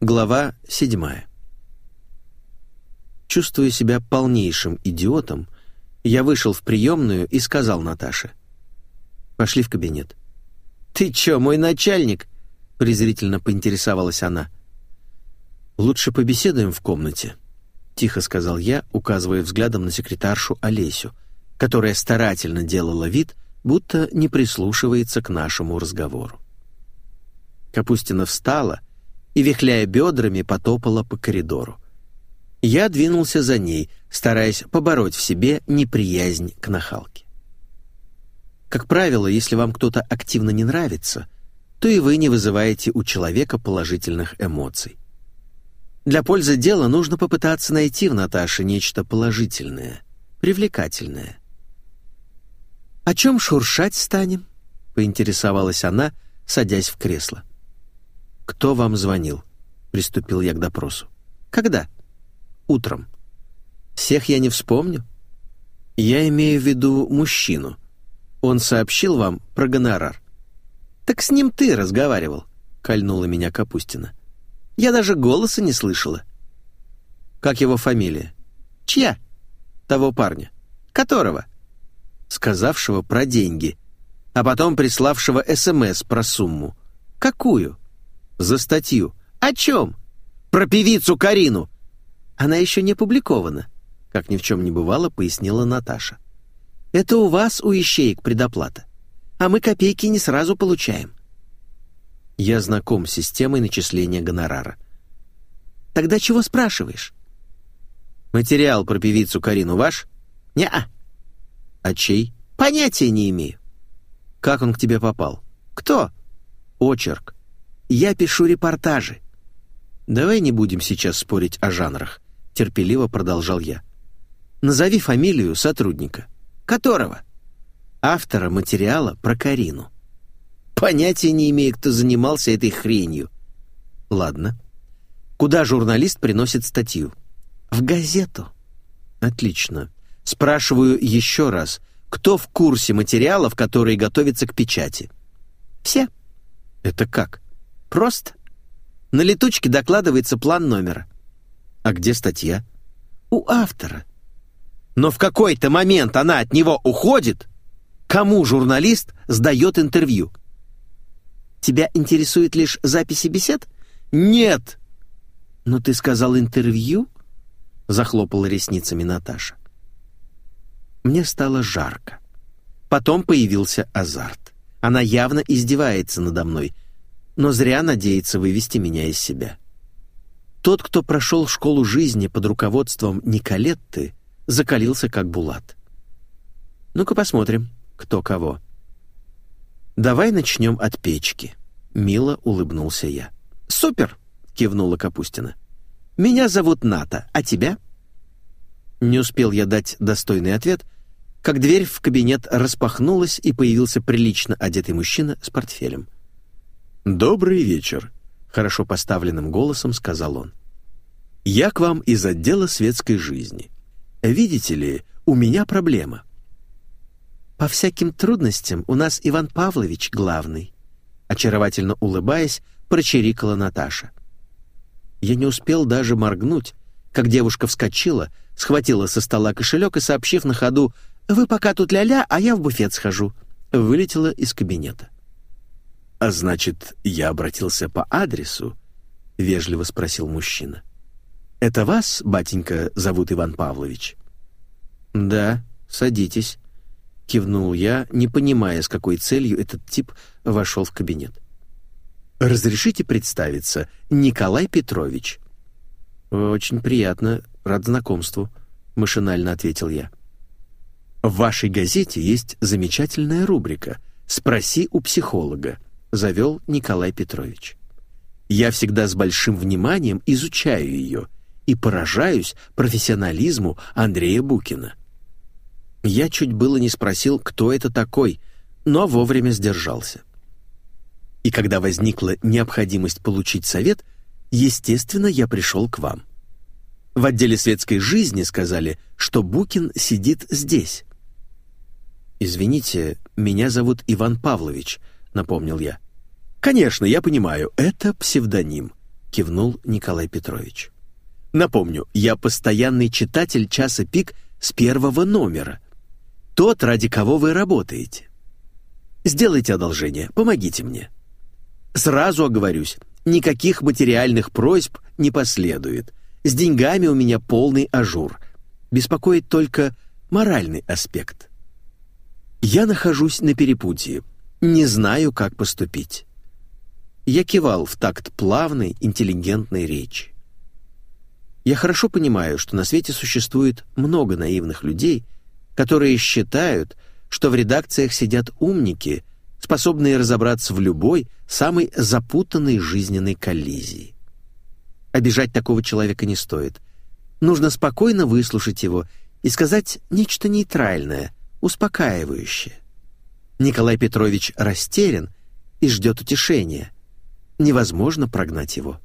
Глава 7. Чувствуя себя полнейшим идиотом, я вышел в приемную и сказал Наташе: «Пошли в кабинет». «Ты чё, мой начальник?» — презрительно поинтересовалась она. «Лучше побеседуем в комнате», — тихо сказал я, указывая взглядом на секретаршу Олесю, которая старательно делала вид, будто не прислушивается к нашему разговору. Капустина встала и, вихляя бедрами, потопала по коридору. Я двинулся за ней, стараясь побороть в себе неприязнь к нахалке. Как правило, если вам кто-то активно не нравится, то и вы не вызываете у человека положительных эмоций. Для пользы дела нужно попытаться найти в Наташе нечто положительное, привлекательное. «О чем шуршать станем?» — поинтересовалась она, садясь в кресло. «Кто вам звонил?» — приступил я к допросу. «Когда?» «Утром». «Всех я не вспомню». «Я имею в виду мужчину. Он сообщил вам про гонорар». «Так с ним ты разговаривал», — кольнула меня Капустина. «Я даже голоса не слышала». «Как его фамилия?» «Чья?» «Того парня». «Которого?» «Сказавшего про деньги, а потом приславшего СМС про сумму». «Какую?» «За статью». «О чем?» «Про певицу Карину». «Она еще не опубликована», — как ни в чем не бывало, пояснила Наташа. «Это у вас, у ищеек, предоплата, а мы копейки не сразу получаем». «Я знаком с системой начисления гонорара». «Тогда чего спрашиваешь?» «Материал про певицу Карину ваш?» «Не-а». «А чей?» «Понятия не имею». «Как он к тебе попал?» «Кто?» «Очерк». «Я пишу репортажи». «Давай не будем сейчас спорить о жанрах», — терпеливо продолжал я. «Назови фамилию сотрудника». «Которого?» «Автора материала про Карину». «Понятия не имею, кто занимался этой хренью». «Ладно. Куда журналист приносит статью?» «В газету». «Отлично. Спрашиваю еще раз, кто в курсе материалов, которые готовятся к печати?» «Все». «Это как?» «Просто. На летучке докладывается план номера». «А где статья?» «У автора». «Но в какой-то момент она от него уходит? Кому журналист сдает интервью?» «Тебя интересует лишь записи бесед?» «Нет!» «Ну ты сказал интервью?» — захлопала ресницами Наташа. Мне стало жарко. Потом появился азарт. Она явно издевается надо мной, но зря надеется вывести меня из себя. Тот, кто прошел школу жизни под руководством Николетты, закалился как булат. Ну-ка посмотрим, кто кого. «Давай начнем от печки», — мило улыбнулся я. «Супер!» — кивнула Капустина. «Меня зовут Ната, а тебя?» Не успел я дать достойный ответ, как дверь в кабинет распахнулась, и появился прилично одетый мужчина с портфелем. «Добрый вечер», — хорошо поставленным голосом сказал он. «Я к вам из отдела светской жизни. Видите ли, у меня проблема». «По всяким трудностям у нас Иван Павлович главный», — очаровательно улыбаясь, прочирикала Наташа. Я не успел даже моргнуть, как девушка вскочила, схватила со стола кошелек и, сообщив на ходу: «Вы пока тут ля-ля, а я в буфет схожу», вылетела из кабинета. «А значит, я обратился по адресу?» — вежливо спросил мужчина. «Это вас, батенька, зовут Иван Павлович?» «Да, садитесь», — кивнул я, не понимая, с какой целью этот тип вошел в кабинет. «Разрешите представиться, Николай Петрович?» «Очень приятно, рад знакомству», — машинально ответил я. «В вашей газете есть замечательная рубрика «Спроси у психолога», — завел Николай Петрович. «Я всегда с большим вниманием изучаю ее и поражаюсь профессионализму Андрея Букина». Я чуть было не спросил, кто это такой, но вовремя сдержался. И когда возникла необходимость получить совет, естественно, я пришел к вам. В отделе светской жизни сказали, что Букин сидит здесь. «Извините, меня зовут Иван Павлович», — напомнил я. «Конечно, я понимаю, это псевдоним», кивнул Николай Петрович. «Напомню, я постоянный читатель «Часа пик» с первого номера. Тот, ради кого вы работаете. Сделайте одолжение, помогите мне. Сразу оговорюсь, никаких материальных просьб не последует. С деньгами у меня полный ажур. Беспокоит только моральный аспект. Я нахожусь на перепутье, не знаю, как поступить». Я кивал в такт плавной, интеллигентной речи. Я хорошо понимаю, что на свете существует много наивных людей, которые считают, что в редакциях сидят умники, способные разобраться в любой, самой запутанной жизненной коллизии. Обижать такого человека не стоит. Нужно спокойно выслушать его и сказать нечто нейтральное, успокаивающее. Николай Петрович растерян и ждет утешения. Невозможно прогнать его.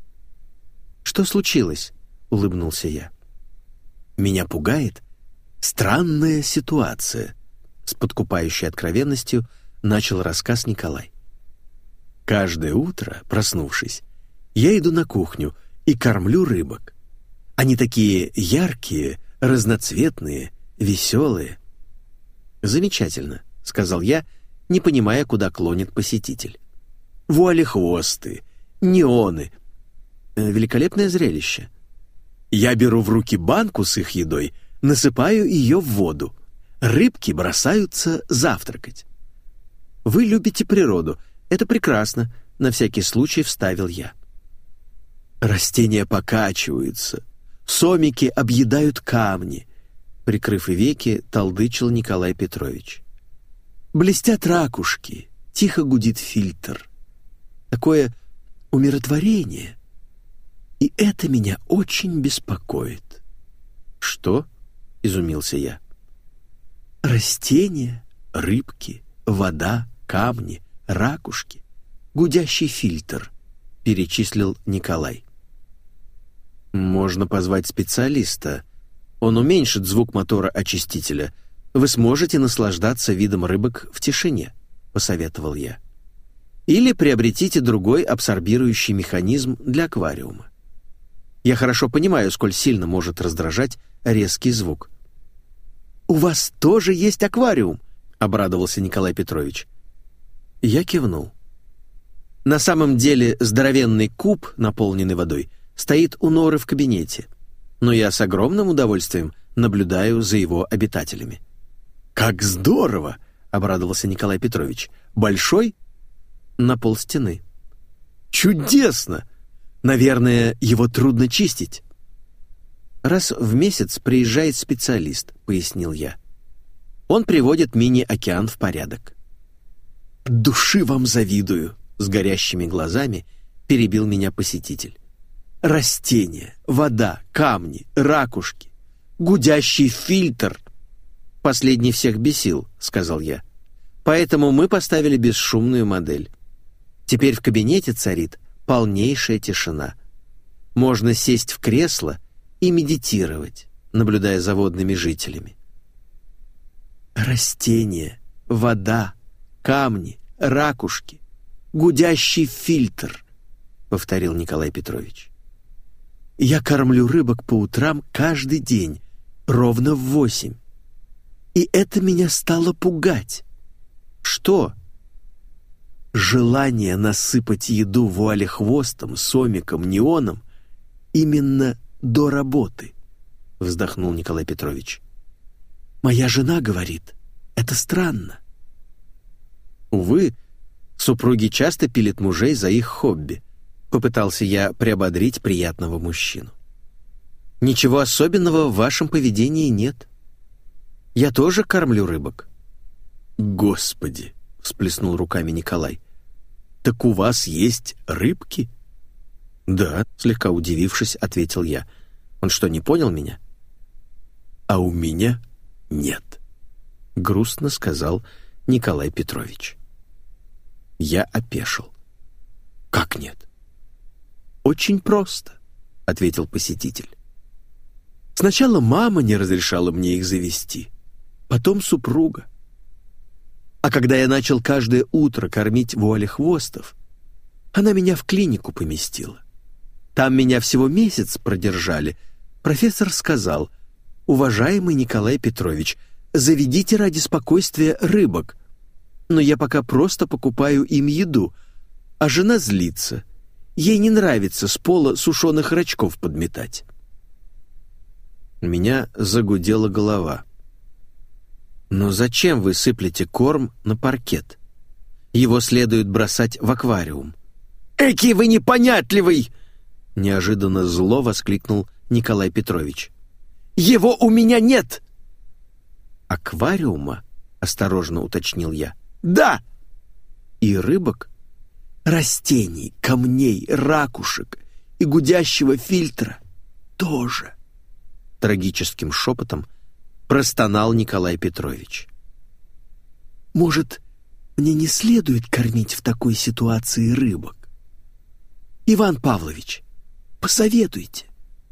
«Что случилось?» — улыбнулся я. «Меня пугает странная ситуация», — с подкупающей откровенностью начал рассказ Николай. «Каждое утро, проснувшись, я иду на кухню и кормлю рыбок. Они такие яркие, разноцветные, веселые». «Замечательно», — сказал я, не понимая, куда клонит посетитель. «Вуалехвосты, неоны. Великолепное зрелище. Я беру в руки банку с их едой, насыпаю ее в воду. Рыбки бросаются завтракать. Вы любите природу. Это прекрасно», — на всякий случай вставил я. «Растения покачиваются, сомики объедают камни», — прикрыв веки, толдычил Николай Петрович. «Блестят ракушки, тихо гудит фильтр. Такое умиротворение. И это меня очень беспокоит». «Что?» — изумился я. «Растения, рыбки, вода, камни, ракушки, гудящий фильтр», — перечислил Николай. «Можно позвать специалиста. Он уменьшит звук мотора очистителя. Вы сможете наслаждаться видом рыбок в тишине», — посоветовал я. «Или приобретите другой абсорбирующий механизм для аквариума. Я хорошо понимаю, сколь сильно может раздражать резкий звук». «У вас тоже есть аквариум?» — обрадовался Николай Петрович. Я кивнул. На самом деле здоровенный куб, наполненный водой, стоит у Норы в кабинете, но я с огромным удовольствием наблюдаю за его обитателями. «Как здорово!» — обрадовался Николай Петрович. «Большой?» «На полстены». «Чудесно! Наверное, его трудно чистить». «Раз в месяц приезжает специалист», — пояснил я. «Он приводит мини-океан в порядок». «Души вам завидую», — с горящими глазами перебил меня посетитель. «Растения, вода, камни, ракушки, гудящий фильтр». «Последний всех бесил», — сказал я. «Поэтому мы поставили бесшумную модель. Теперь в кабинете царит полнейшая тишина. Можно сесть в кресло и медитировать, наблюдая за водными жителями». «Растения, вода, камни, ракушки, гудящий фильтр», — повторил Николай Петрович. «Я кормлю рыбок по утрам каждый день, ровно в 8. И это меня стало пугать». «Что?» «Желание насыпать еду вуалехвостом, сомиком, неоном именно до работы», — вздохнул Николай Петрович. «Моя жена говорит, это странно». «Увы, супруги часто пилят мужей за их хобби», — попытался я приободрить приятного мужчину. «Ничего особенного в вашем поведении нет. Я тоже кормлю рыбок». «Господи!» — всплеснул руками Николай. «Так у вас есть рыбки?» «Да», — слегка удивившись, ответил я. «Он что, не понял меня?» «А у меня нет», — грустно сказал Николай Петрович. Я опешил. «Как нет?» «Очень просто», — ответил посетитель. «Сначала мама не разрешала мне их завести, потом супруга. А когда я начал каждое утро кормить вуалехвостов, она меня в клинику поместила. Там меня всего месяц продержали. Профессор сказал: «Уважаемый Николай Петрович, заведите ради спокойствия рыбок». Но я пока просто покупаю им еду, а жена злится. Ей не нравится с пола сушеных рачков подметать. У меня загудела голова. «Но зачем вы сыплете корм на паркет? Его следует бросать в аквариум». «Эки вы непонятливый!» — неожиданно зло воскликнул Николай Петрович. «Его у меня нет!» «Аквариума?» — осторожно уточнил я. «Да!» «И рыбок?» «Растений, камней, ракушек и гудящего фильтра тоже!» Трагическим шепотом простонал Николай Петрович. «Может, мне не следует кормить в такой ситуации рыбок? Иван Павлович, посоветуйте».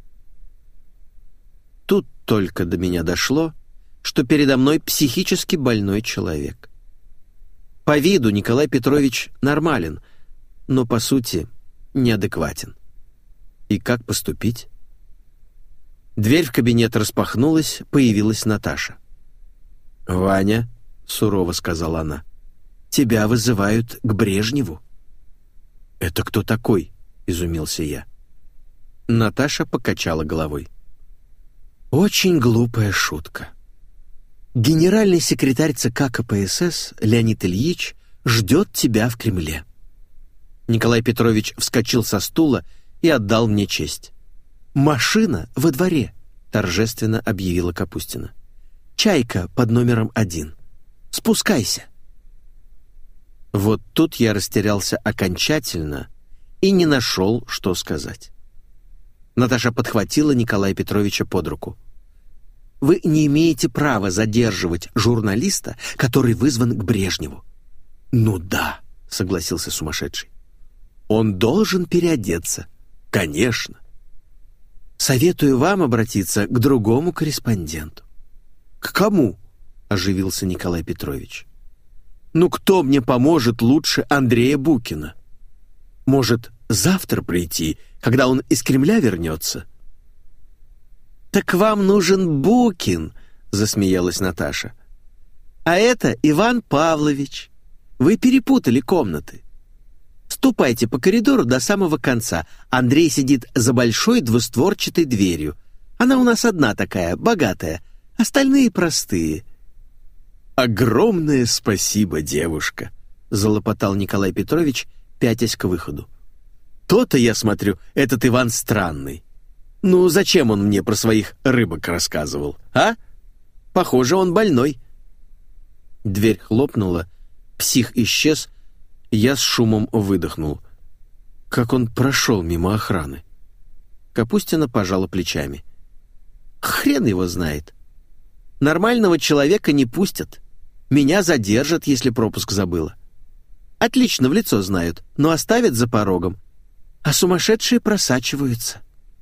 Тут только до меня дошло, что передо мной психически больной человек. По виду Николай Петрович нормален, но по сути неадекватен. И как поступить? Дверь в кабинет распахнулась, появилась Наташа. «Ваня», — сурово сказала она, — «тебя вызывают к Брежневу». «Это кто такой?» — изумился я. Наташа покачала головой. «Очень глупая шутка. Генеральный секретарь ЦК КПСС Леонид Ильич ждет тебя в Кремле». Николай Петрович вскочил со стула и отдал мне честь. «Машина во дворе», — торжественно объявила Капустина. «Чайка под номером 1. Спускайся». Вот тут я растерялся окончательно и не нашел, что сказать. Наташа подхватила Николая Петровича под руку. «Вы не имеете права задерживать журналиста, который вызван к Брежневу». «Ну да», — согласился сумасшедший. «Он должен переодеться». «Конечно». «Советую вам обратиться к другому корреспонденту». «К кому?» — оживился Николай Петрович. «Ну кто мне поможет лучше Андрея Букина? Может, завтра прийти, когда он из Кремля вернется?» «Так вам нужен Букин», — засмеялась Наташа. «А это Иван Павлович. Вы перепутали комнаты. Ступайте по коридору до самого конца. Андрей сидит за большой двустворчатой дверью. Она у нас одна такая, богатая. Остальные простые». «Огромное спасибо, девушка», — залопотал Николай Петрович, пятясь к выходу. «То-то, я смотрю, этот Иван странный. Ну, зачем он мне про своих рыбок рассказывал, а? Похоже, он больной». Дверь хлопнула, псих исчез, я с шумом выдохнул. Как он прошел мимо охраны? Капустина пожала плечами. «Хрен его знает. Нормального человека не пустят. Меня задержат, если пропуск забыла. Отлично в лицо знают, но оставят за порогом. А сумасшедшие просачиваются».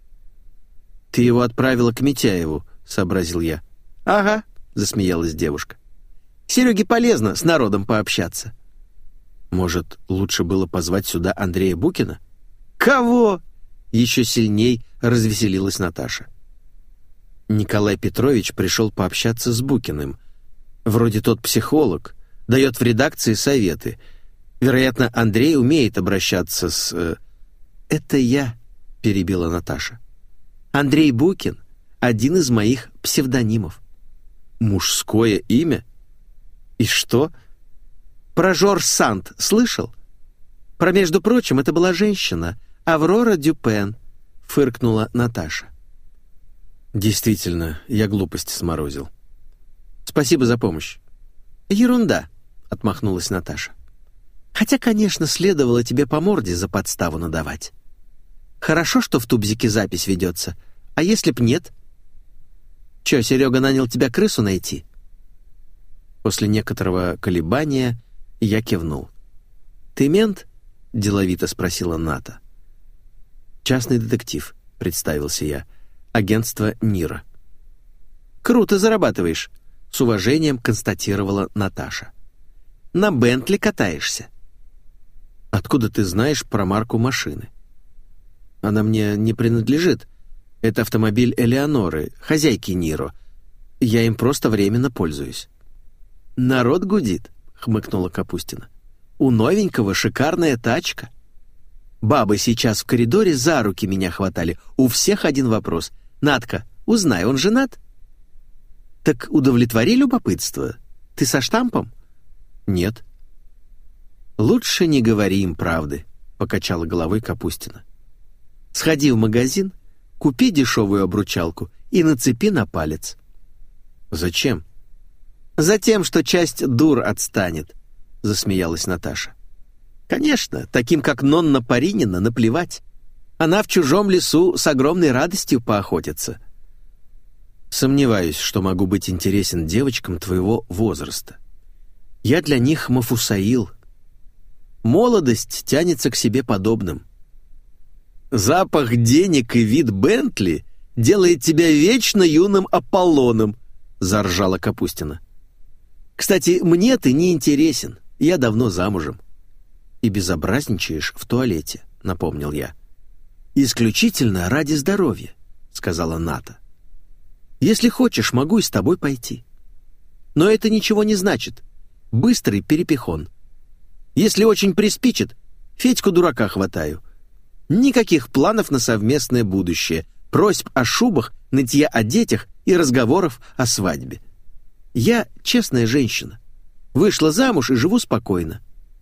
«Ты его отправила к Митяеву», — сообразил я. «Ага», — засмеялась девушка. «Сереге полезно с народом пообщаться». «Может, лучше было позвать сюда Андрея Букина?» «Кого?» — еще сильней развеселилась Наташа. Николай Петрович пришел пообщаться с Букиным. Вроде тот психолог, дает в редакции советы. Вероятно, Андрей умеет обращаться с... «Это я», — перебила Наташа. «Андрей Букин — один из моих псевдонимов». «Мужское имя? И что?» «Про Жорж Санд слышал? Про, между прочим, это была женщина, Аврора Дюпен», — фыркнула Наташа. «Действительно, я глупости сморозил. Спасибо за помощь». «Ерунда», — отмахнулась Наташа. «Хотя, конечно, следовало тебе по морде за подставу надавать. Хорошо, что в тубзике запись ведется, а если б нет? Чё, Серега нанял тебя крысу найти?» После некоторого колебания я кивнул. «Ты мент?» — деловито спросила Ната. «Частный детектив», — представился я. «Агентство НИРа». «Круто зарабатываешь», — с уважением констатировала Наташа. «На Бентли катаешься». «Откуда ты знаешь про марку машины?» Она мне не принадлежит. Это автомобиль Элеоноры, хозяйки Ниро. Я им просто временно пользуюсь». «Народ гудит», — хмыкнула Капустина. «У новенького шикарная тачка. Бабы сейчас в коридоре за руки меня хватали. У всех один вопрос. Надка, узнай, он женат?» «Так удовлетвори любопытство. Ты со штампом?» «Нет». «Лучше не говори им правды», — покачала головой Капустина. «Сходи в магазин, купи дешевую обручалку и нацепи на палец». «Зачем?» «Затем, что часть дур отстанет», — засмеялась Наташа. «Конечно, таким как Нонна Паринина наплевать. Она в чужом лесу с огромной радостью поохотится». «Сомневаюсь, что могу быть интересен девочкам твоего возраста. Я для них Мафусаил. Молодость тянется к себе подобным». «Запах денег и вид Бентли делает тебя вечно юным Аполлоном», — заржала Капустина. «Кстати, мне ты не интересен, я давно замужем». «И безобразничаешь в туалете», — напомнил я. «Исключительно ради здоровья», — сказала Ната. «Если хочешь, могу и с тобой пойти. Но это ничего не значит. Быстрый перепихон. Если очень приспичит, Федьку дурака хватаю. Никаких планов на совместное будущее, просьб о шубах, нытья о детях и разговоров о свадьбе. Я честная женщина. Вышла замуж и живу спокойно.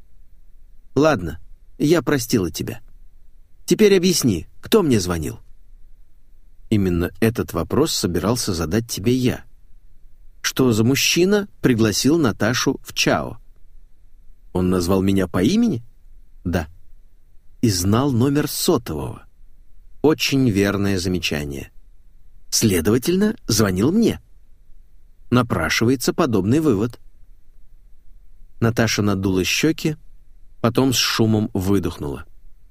Ладно, я простила тебя. Теперь объясни, кто мне звонил?» «Именно этот вопрос собирался задать тебе я. Что за мужчина пригласил Наташу в Чао?» «Он назвал меня по имени?» «Да». «И знал номер сотового». «Очень верное замечание. Следовательно, звонил мне». Напрашивается подобный вывод. Наташа надула щеки, потом с шумом выдохнула.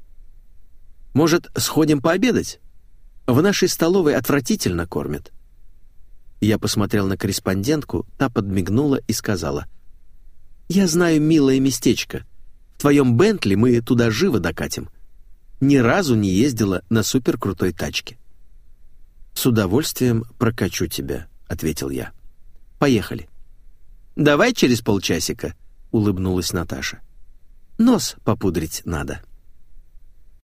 «Может, сходим пообедать? В нашей столовой отвратительно кормят». Я посмотрел на корреспондентку, та подмигнула и сказала: «Я знаю милое местечко. В твоем Бентли мы туда живо докатим. Ни разу не ездила на суперкрутой тачке». «С удовольствием прокачу тебя», — ответил я. «Поехали». «Давай через полчасика», — улыбнулась Наташа. «Нос попудрить надо».